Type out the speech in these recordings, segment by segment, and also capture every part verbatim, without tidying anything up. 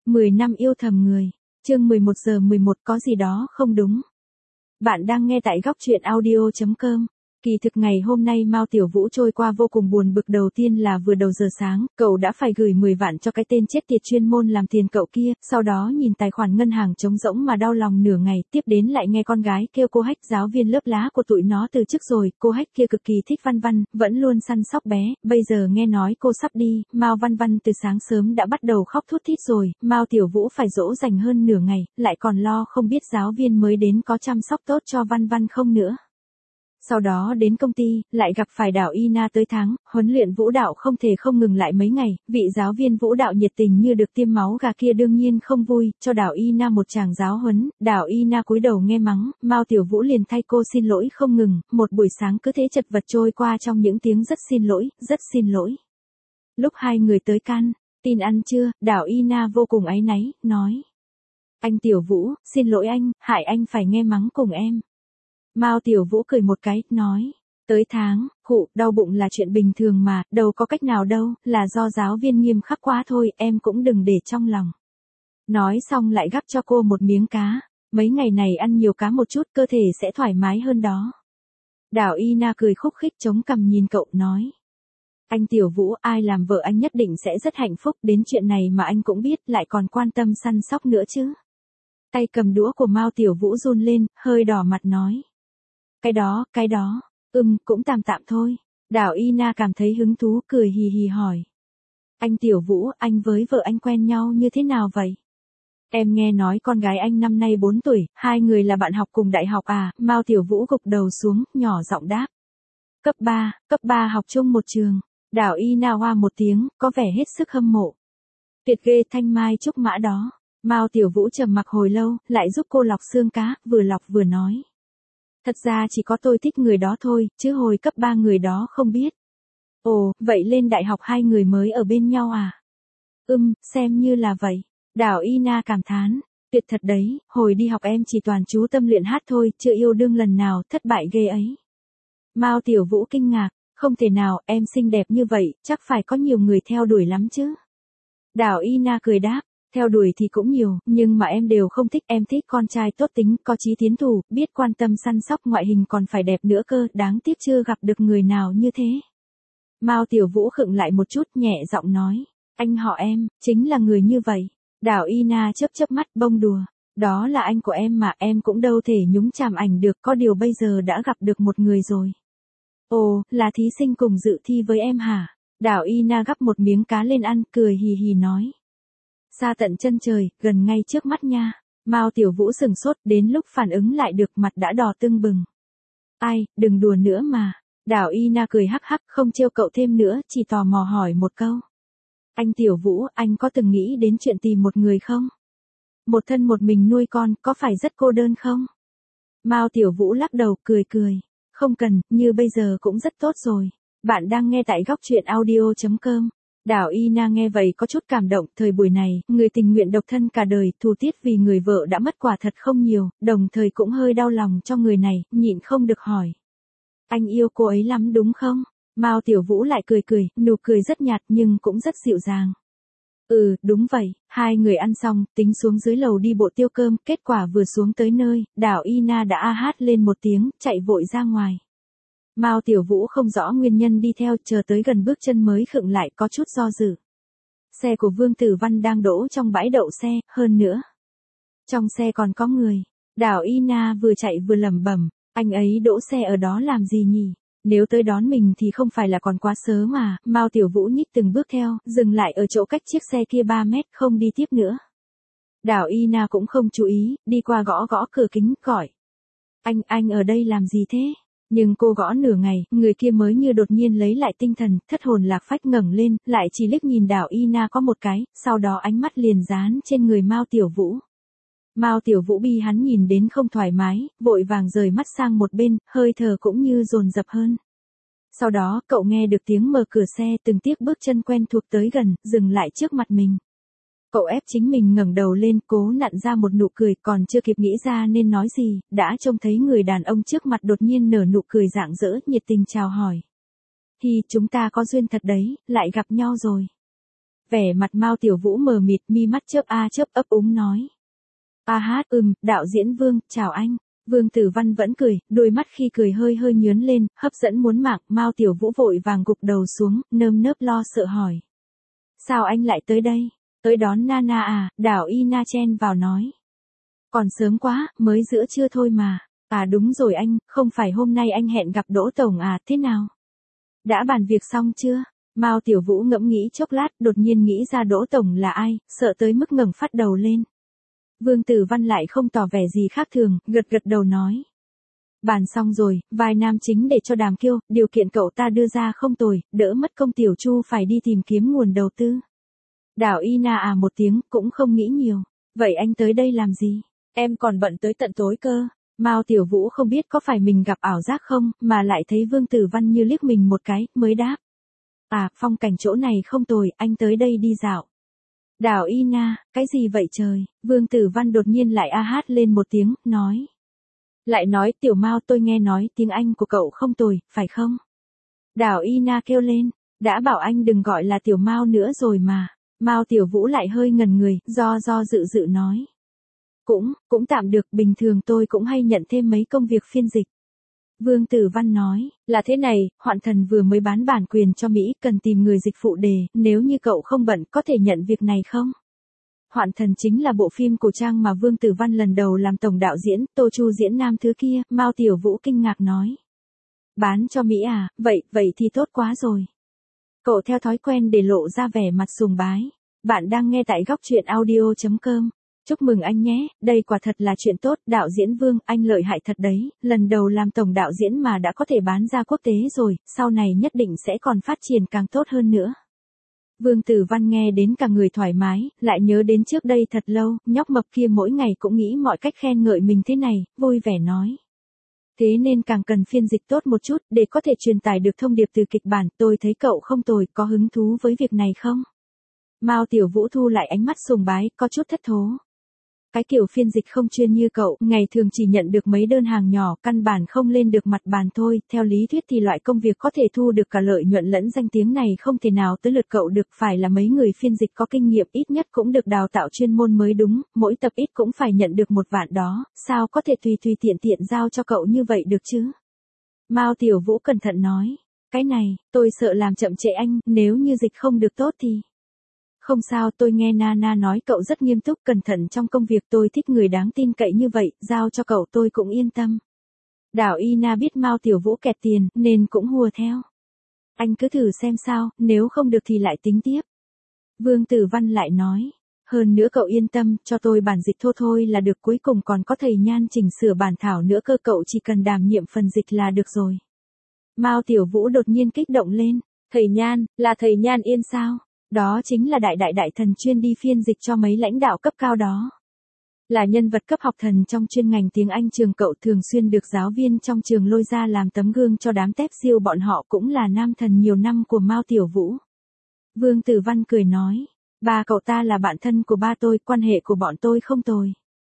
mười năm yêu thầm người. Chương mười một giờ mười một có gì đó không đúng. Bạn đang nghe tại góc truyện audio chấm com. Kỳ thực ngày hôm nay Mao Tiểu Vũ trôi qua vô cùng buồn bực, đầu tiên là vừa đầu giờ sáng, cậu đã phải gửi mười vạn cho cái tên chết tiệt chuyên môn làm tiền cậu kia, sau đó nhìn tài khoản ngân hàng trống rỗng mà đau lòng nửa ngày, tiếp đến lại nghe con gái kêu cô Hách giáo viên lớp lá của tụi nó từ chức rồi, cô Hách kia cực kỳ thích Văn Văn, vẫn luôn săn sóc bé, bây giờ nghe nói cô sắp đi, Mao Văn Văn từ sáng sớm đã bắt đầu khóc thút thít rồi, Mao Tiểu Vũ phải dỗ dành hơn nửa ngày, lại còn lo không biết giáo viên mới đến có chăm sóc tốt cho Văn Văn không nữa. Sau đó đến công ty, lại gặp phải Đào Y Na tới tháng, huấn luyện vũ đạo không thể không ngừng lại mấy ngày, vị giáo viên vũ đạo nhiệt tình như được tiêm máu gà kia đương nhiên không vui, cho Đào Y Na một tràng giáo huấn, Đào Y Na cúi đầu nghe mắng, Mao Tiểu Vũ liền thay cô xin lỗi không ngừng, một buổi sáng cứ thế chật vật trôi qua trong những tiếng rất xin lỗi, rất xin lỗi. Lúc hai người tới can, tin ăn chưa, Đào Y Na vô cùng áy náy, nói. Anh Tiểu Vũ, xin lỗi anh, hại anh phải nghe mắng cùng em. Mao Tiểu Vũ cười một cái, nói, tới tháng, khụ, đau bụng là chuyện bình thường mà, đâu có cách nào đâu, là do giáo viên nghiêm khắc quá thôi, em cũng đừng để trong lòng. Nói xong lại gắp cho cô một miếng cá, mấy ngày này ăn nhiều cá một chút, cơ thể sẽ thoải mái hơn đó. Đào Y Na cười khúc khích chống cằm nhìn cậu, nói. Anh Tiểu Vũ, ai làm vợ anh nhất định sẽ rất hạnh phúc, đến chuyện này mà anh cũng biết, lại còn quan tâm săn sóc nữa chứ. Tay cầm đũa của Mao Tiểu Vũ run lên, hơi đỏ mặt nói. Cái đó, cái đó, ừm, cũng tạm tạm thôi. Đào Y Na cảm thấy hứng thú, cười hì hì hỏi. Anh Tiểu Vũ, anh với vợ anh quen nhau như thế nào vậy? Em nghe nói con gái anh năm nay bốn tuổi, hai người là bạn học cùng đại học à? Mao Tiểu Vũ gục đầu xuống, nhỏ giọng đáp. Cấp ba, cấp ba học chung một trường. Đào Y Na hoa một tiếng, có vẻ hết sức hâm mộ. Tuyệt ghê, thanh mai trúc mã đó. Mao Tiểu Vũ trầm mặc hồi lâu, lại giúp cô lọc xương cá, vừa lọc vừa nói. Thật ra chỉ có tôi thích người đó thôi, chứ hồi cấp ba người đó không biết. Ồ, vậy lên đại học hai người mới ở bên nhau à? Ừm, xem như là vậy. Đào Y Na cảm thán. Tuyệt thật đấy, hồi đi học em chỉ toàn chú tâm luyện hát thôi, chưa yêu đương lần nào, thất bại ghê ấy. Mao Tiểu Vũ kinh ngạc, không thể nào, em xinh đẹp như vậy, chắc phải có nhiều người theo đuổi lắm chứ. Đào Y Na cười đáp. Theo đuổi thì cũng nhiều, nhưng mà em đều không thích, em thích con trai tốt tính, có chí tiến thủ, biết quan tâm săn sóc, ngoại hình còn phải đẹp nữa cơ, đáng tiếc chưa gặp được người nào như thế. Mao Tiểu Vũ khựng lại một chút, nhẹ giọng nói, anh họ em, chính là người như vậy. Đào Y Na chớp chớp mắt, bông đùa, đó là anh của em mà, em cũng đâu thể nhúng chàm ảnh được, có điều bây giờ đã gặp được một người rồi. Ồ, là thí sinh cùng dự thi với em hả? Đào Y Na gắp một miếng cá lên ăn, cười hì hì nói. Xa tận chân trời, gần ngay trước mắt nha. Mao Tiểu Vũ sừng sốt, đến lúc phản ứng lại được, mặt đã đỏ tưng bừng. Ai, đừng đùa nữa mà. Đào Y Na cười hắc hắc, không trêu cậu thêm nữa, chỉ tò mò hỏi một câu. Anh Tiểu Vũ, anh có từng nghĩ đến chuyện tìm một người không? Một thân một mình nuôi con, có phải rất cô đơn không? Mao Tiểu Vũ lắc đầu, cười cười. Không cần, như bây giờ cũng rất tốt rồi. Bạn đang nghe tại góc truyện audio chấm com. Đào Y Na nghe vậy có chút cảm động, thời buổi này, người tình nguyện độc thân cả đời, thù tiết vì người vợ đã mất quả thật không nhiều, đồng thời cũng hơi đau lòng cho người này, nhịn không được hỏi. Anh yêu cô ấy lắm đúng không? Mao Tiểu Vũ lại cười cười, nụ cười rất nhạt nhưng cũng rất dịu dàng. Ừ, đúng vậy, hai người ăn xong, tính xuống dưới lầu đi bộ tiêu cơm, kết quả vừa xuống tới nơi, Đào Y Na đã a hát lên một tiếng, chạy vội ra ngoài. Mao Tiểu Vũ không rõ nguyên nhân đi theo, chờ tới gần bước chân mới khựng lại, có chút do dự. Xe của Vương Tử Văn đang đỗ trong bãi đậu xe, hơn nữa. Trong xe còn có người. Đào Y Na vừa chạy vừa lẩm bẩm, anh ấy đỗ xe ở đó làm gì nhỉ? Nếu tới đón mình thì không phải là còn quá sớm mà. Mao Tiểu Vũ nhích từng bước theo, dừng lại ở chỗ cách chiếc xe kia ba mét, không đi tiếp nữa. Đào Y Na cũng không chú ý, đi qua gõ gõ cửa kính, gọi. Anh, anh ở đây làm gì thế? Nhưng cô gõ nửa ngày, người kia mới như đột nhiên lấy lại tinh thần, thất hồn lạc phách ngẩng lên, lại chỉ liếc nhìn Đào Y Na có một cái, sau đó ánh mắt liền dán trên người Mao Tiểu Vũ. Mao Tiểu Vũ bi hắn nhìn đến không thoải mái, vội vàng rời mắt sang một bên, hơi thở cũng như dồn dập hơn. Sau đó, cậu nghe được tiếng mở cửa xe, từng tiếc bước chân quen thuộc tới gần, dừng lại trước mặt mình. Cậu ép chính mình ngẩng đầu lên, cố nặn ra một nụ cười, còn chưa kịp nghĩ ra nên nói gì, đã trông thấy người đàn ông trước mặt đột nhiên nở nụ cười rạng rỡ, nhiệt tình chào hỏi. Hi, chúng ta có duyên thật đấy, lại gặp nhau rồi. Vẻ mặt Mao Tiểu Vũ mờ mịt, mi mắt chớp a chớp, ấp úng nói. A hát, ừm, đạo diễn Vương, chào anh. Vương Tử Văn vẫn cười, đôi mắt khi cười hơi hơi nhướn lên, hấp dẫn muốn mạng. Mao Tiểu Vũ vội vàng gục đầu xuống, nơm nớp lo sợ hỏi. Sao anh lại tới đây? Tới đón Nana à? Đảo Ina chen vào nói. Còn sớm quá, mới giữa trưa thôi mà. À đúng rồi anh, không phải hôm nay anh hẹn gặp Đỗ Tổng à, thế nào? Đã bàn việc xong chưa? Mao Tiểu Vũ ngẫm nghĩ chốc lát, đột nhiên nghĩ ra Đỗ Tổng là ai, sợ tới mức ngẩng phát đầu lên. Vương Tử Văn lại không tỏ vẻ gì khác thường, gật gật đầu nói. Bàn xong rồi, vai nam chính để cho Đàm Kiêu, điều kiện cậu ta đưa ra không tồi, đỡ mất công Tiểu Chu phải đi tìm kiếm nguồn đầu tư. Đảo Ina à một tiếng, cũng không nghĩ nhiều. Vậy anh tới đây làm gì? Em còn bận tới tận tối cơ. Mao Tiểu Vũ không biết có phải mình gặp ảo giác không, mà lại thấy Vương Tử Văn như liếc mình một cái, mới đáp. À, phong cảnh chỗ này không tồi, anh tới đây đi dạo. Đảo Ina, cái gì vậy trời? Vương Tử Văn đột nhiên lại a hát lên một tiếng, nói. Lại nói, Tiểu Mao, tôi nghe nói tiếng Anh của cậu không tồi, phải không? Đảo Ina kêu lên, đã bảo anh đừng gọi là Tiểu Mao nữa rồi mà. Mao Tiểu Vũ lại hơi ngần người, do do dự dự nói. Cũng, cũng tạm được, bình thường tôi cũng hay nhận thêm mấy công việc phiên dịch. Vương Tử Văn nói, là thế này, Hoạn Thần vừa mới bán bản quyền cho Mỹ, cần tìm người dịch phụ đề, nếu như cậu không bận, có thể nhận việc này không? Hoạn Thần chính là bộ phim cổ trang mà Vương Tử Văn lần đầu làm tổng đạo diễn, Tô Chu diễn nam thứ kia, Mao Tiểu Vũ kinh ngạc nói. Bán cho Mỹ à, vậy, vậy thì tốt quá rồi. Cậu theo thói quen để lộ ra vẻ mặt sùng bái. Bạn đang nghe tại góc truyện audio chấm com. Chúc mừng anh nhé, đây quả thật là chuyện tốt, đạo diễn Vương, anh lợi hại thật đấy, lần đầu làm tổng đạo diễn mà đã có thể bán ra quốc tế rồi, sau này nhất định sẽ còn phát triển càng tốt hơn nữa. Vương Tử Văn nghe đến cả người thoải mái, lại nhớ đến trước đây thật lâu, nhóc mập kia mỗi ngày cũng nghĩ mọi cách khen ngợi mình thế này, vui vẻ nói. Thế nên càng cần phiên dịch tốt một chút, để có thể truyền tải được thông điệp từ kịch bản, tôi thấy cậu không tồi, có hứng thú với việc này không? Mao Tiểu Vũ thu lại ánh mắt sùng bái, có chút thất thố. Cái kiểu phiên dịch không chuyên như cậu, ngày thường chỉ nhận được mấy đơn hàng nhỏ, căn bản không lên được mặt bàn thôi, theo lý thuyết thì loại công việc có thể thu được cả lợi nhuận lẫn danh tiếng này không thể nào tới lượt cậu được, phải là mấy người phiên dịch có kinh nghiệm ít nhất cũng được đào tạo chuyên môn mới đúng, mỗi tập ít cũng phải nhận được một vạn đó, sao có thể tùy tùy tiện tiện giao cho cậu như vậy được chứ? Mao Tiểu Vũ cẩn thận nói, cái này, tôi sợ làm chậm trễ anh, nếu như dịch không được tốt thì... Không sao, tôi nghe Nana nói cậu rất nghiêm túc cẩn thận trong công việc, tôi thích người đáng tin cậy như vậy, giao cho cậu tôi cũng yên tâm. Đảo Ina biết Mao Tiểu Vũ kẹt tiền, nên cũng hùa theo. Anh cứ thử xem sao, nếu không được thì lại tính tiếp. Vương Tử Văn lại nói, hơn nữa cậu yên tâm, cho tôi bản dịch thô thôi là được, cuối cùng còn có thầy Nhan chỉnh sửa bản thảo nữa cơ, cậu chỉ cần đảm nhiệm phần dịch là được rồi. Mao Tiểu Vũ đột nhiên kích động lên, thầy Nhan, là thầy Nhan Yên sao? Đó chính là đại đại đại thần chuyên đi phiên dịch cho mấy lãnh đạo cấp cao đó. Là nhân vật cấp học thần trong chuyên ngành tiếng Anh trường cậu, thường xuyên được giáo viên trong trường lôi ra làm tấm gương cho đám tép siêu bọn họ, cũng là nam thần nhiều năm của Mao Tiểu Vũ. Vương Tử Văn cười nói, ba cậu ta là bạn thân của ba tôi, quan hệ của bọn tôi không tồi.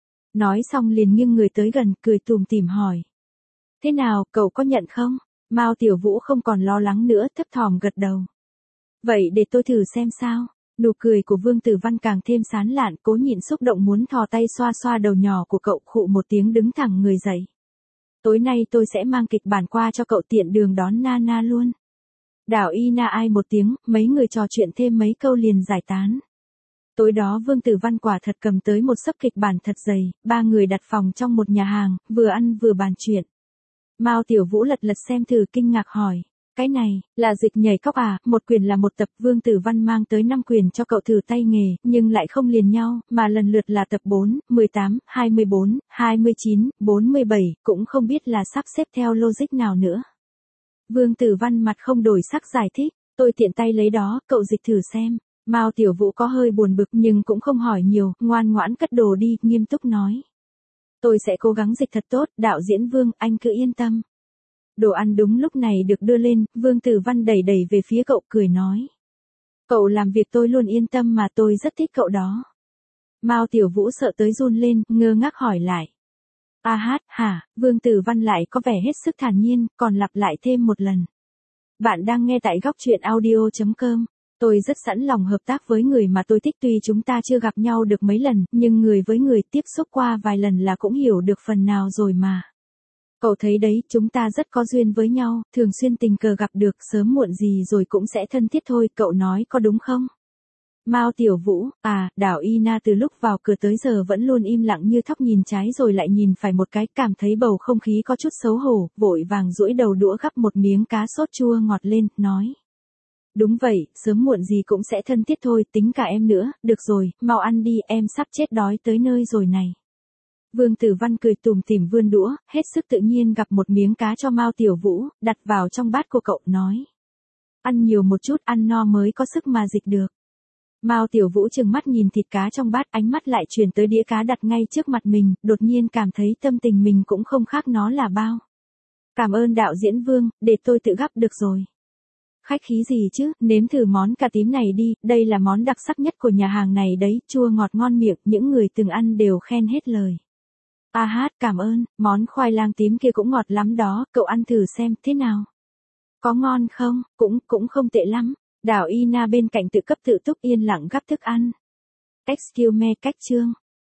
Nói xong liền nghiêng người tới gần, cười tủm tỉm hỏi. Thế nào, cậu có nhận không? Mao Tiểu Vũ không còn lo lắng nữa, thấp thỏm gật đầu. Vậy để tôi thử xem sao. Nụ cười của Vương Tử Văn càng thêm sán lạn, cố nhịn xúc động muốn thò tay xoa xoa đầu nhỏ của cậu, khụ một tiếng đứng thẳng người dậy. Tối nay tôi sẽ mang kịch bản qua cho cậu, tiện đường đón Nana luôn. Đảo Ina ai một tiếng, mấy người trò chuyện thêm mấy câu liền giải tán. Tối đó Vương Tử Văn quả thật cầm tới một xấp kịch bản thật dày, ba người đặt phòng trong một nhà hàng, vừa ăn vừa bàn chuyện. Mao Tiểu Vũ lật lật xem thử, kinh ngạc hỏi. Cái này, là dịch nhảy cóc à, một quyển là một tập, Vương Tử Văn mang tới năm quyển cho cậu thử tay nghề, nhưng lại không liền nhau, mà lần lượt là tập bốn, mười tám, hai mươi bốn, hai mươi chín, bốn mươi bảy, cũng không biết là sắp xếp theo logic nào nữa. Vương Tử Văn mặt không đổi sắc giải thích, tôi tiện tay lấy đó, cậu dịch thử xem. Mao Tiểu Vũ có hơi buồn bực nhưng cũng không hỏi nhiều, ngoan ngoãn cất đồ đi, nghiêm túc nói. Tôi sẽ cố gắng dịch thật tốt, đạo diễn Vương, anh cứ yên tâm. Đồ ăn đúng lúc này được đưa lên, Vương Tử Văn đẩy đẩy về phía cậu, cười nói. Cậu làm việc tôi luôn yên tâm mà, tôi rất thích cậu đó. Mao Tiểu Vũ sợ tới run lên, ngơ ngác hỏi lại. A hát, hả? Vương Tử Văn lại có vẻ hết sức thản nhiên, còn lặp lại thêm một lần. Bạn đang nghe tại góc truyện audio chấm com. Tôi rất sẵn lòng hợp tác với người mà tôi thích, tuy chúng ta chưa gặp nhau được mấy lần, nhưng người với người tiếp xúc qua vài lần là cũng hiểu được phần nào rồi mà. Cậu thấy đấy, chúng ta rất có duyên với nhau, thường xuyên tình cờ gặp được, sớm muộn gì rồi cũng sẽ thân thiết thôi, cậu nói có đúng không? Mao Tiểu Vũ, à, Đào Ina từ lúc vào cửa tới giờ vẫn luôn im lặng như thóc, nhìn trái rồi lại nhìn phải một cái, cảm thấy bầu không khí có chút xấu hổ, vội vàng duỗi đầu đũa gắp một miếng cá sốt chua ngọt lên, nói. Đúng vậy, sớm muộn gì cũng sẽ thân thiết thôi, tính cả em nữa, được rồi, mau ăn đi, em sắp chết đói tới nơi rồi này. Vương Tử Văn cười tủm tỉm vươn đũa, hết sức tự nhiên gắp một miếng cá cho Mao Tiểu Vũ, đặt vào trong bát của cậu, nói. Ăn nhiều một chút, ăn no mới có sức mà dịch được. Mao Tiểu Vũ trừng mắt nhìn thịt cá trong bát, ánh mắt lại chuyển tới đĩa cá đặt ngay trước mặt mình, đột nhiên cảm thấy tâm tình mình cũng không khác nó là bao. Cảm ơn đạo diễn Vương, để tôi tự gắp được rồi. Khách khí gì chứ, nếm thử món cà tím này đi, đây là món đặc sắc nhất của nhà hàng này đấy, chua ngọt ngon miệng, những người từng ăn đều khen hết lời. A hát, cảm ơn, món khoai lang tím kia cũng ngọt lắm đó, cậu ăn thử xem, thế nào? Có ngon không? Cũng, cũng không tệ lắm. Đào Ina bên cạnh tự cấp tự túc yên lặng gắp thức ăn. Excuse me, cách chương.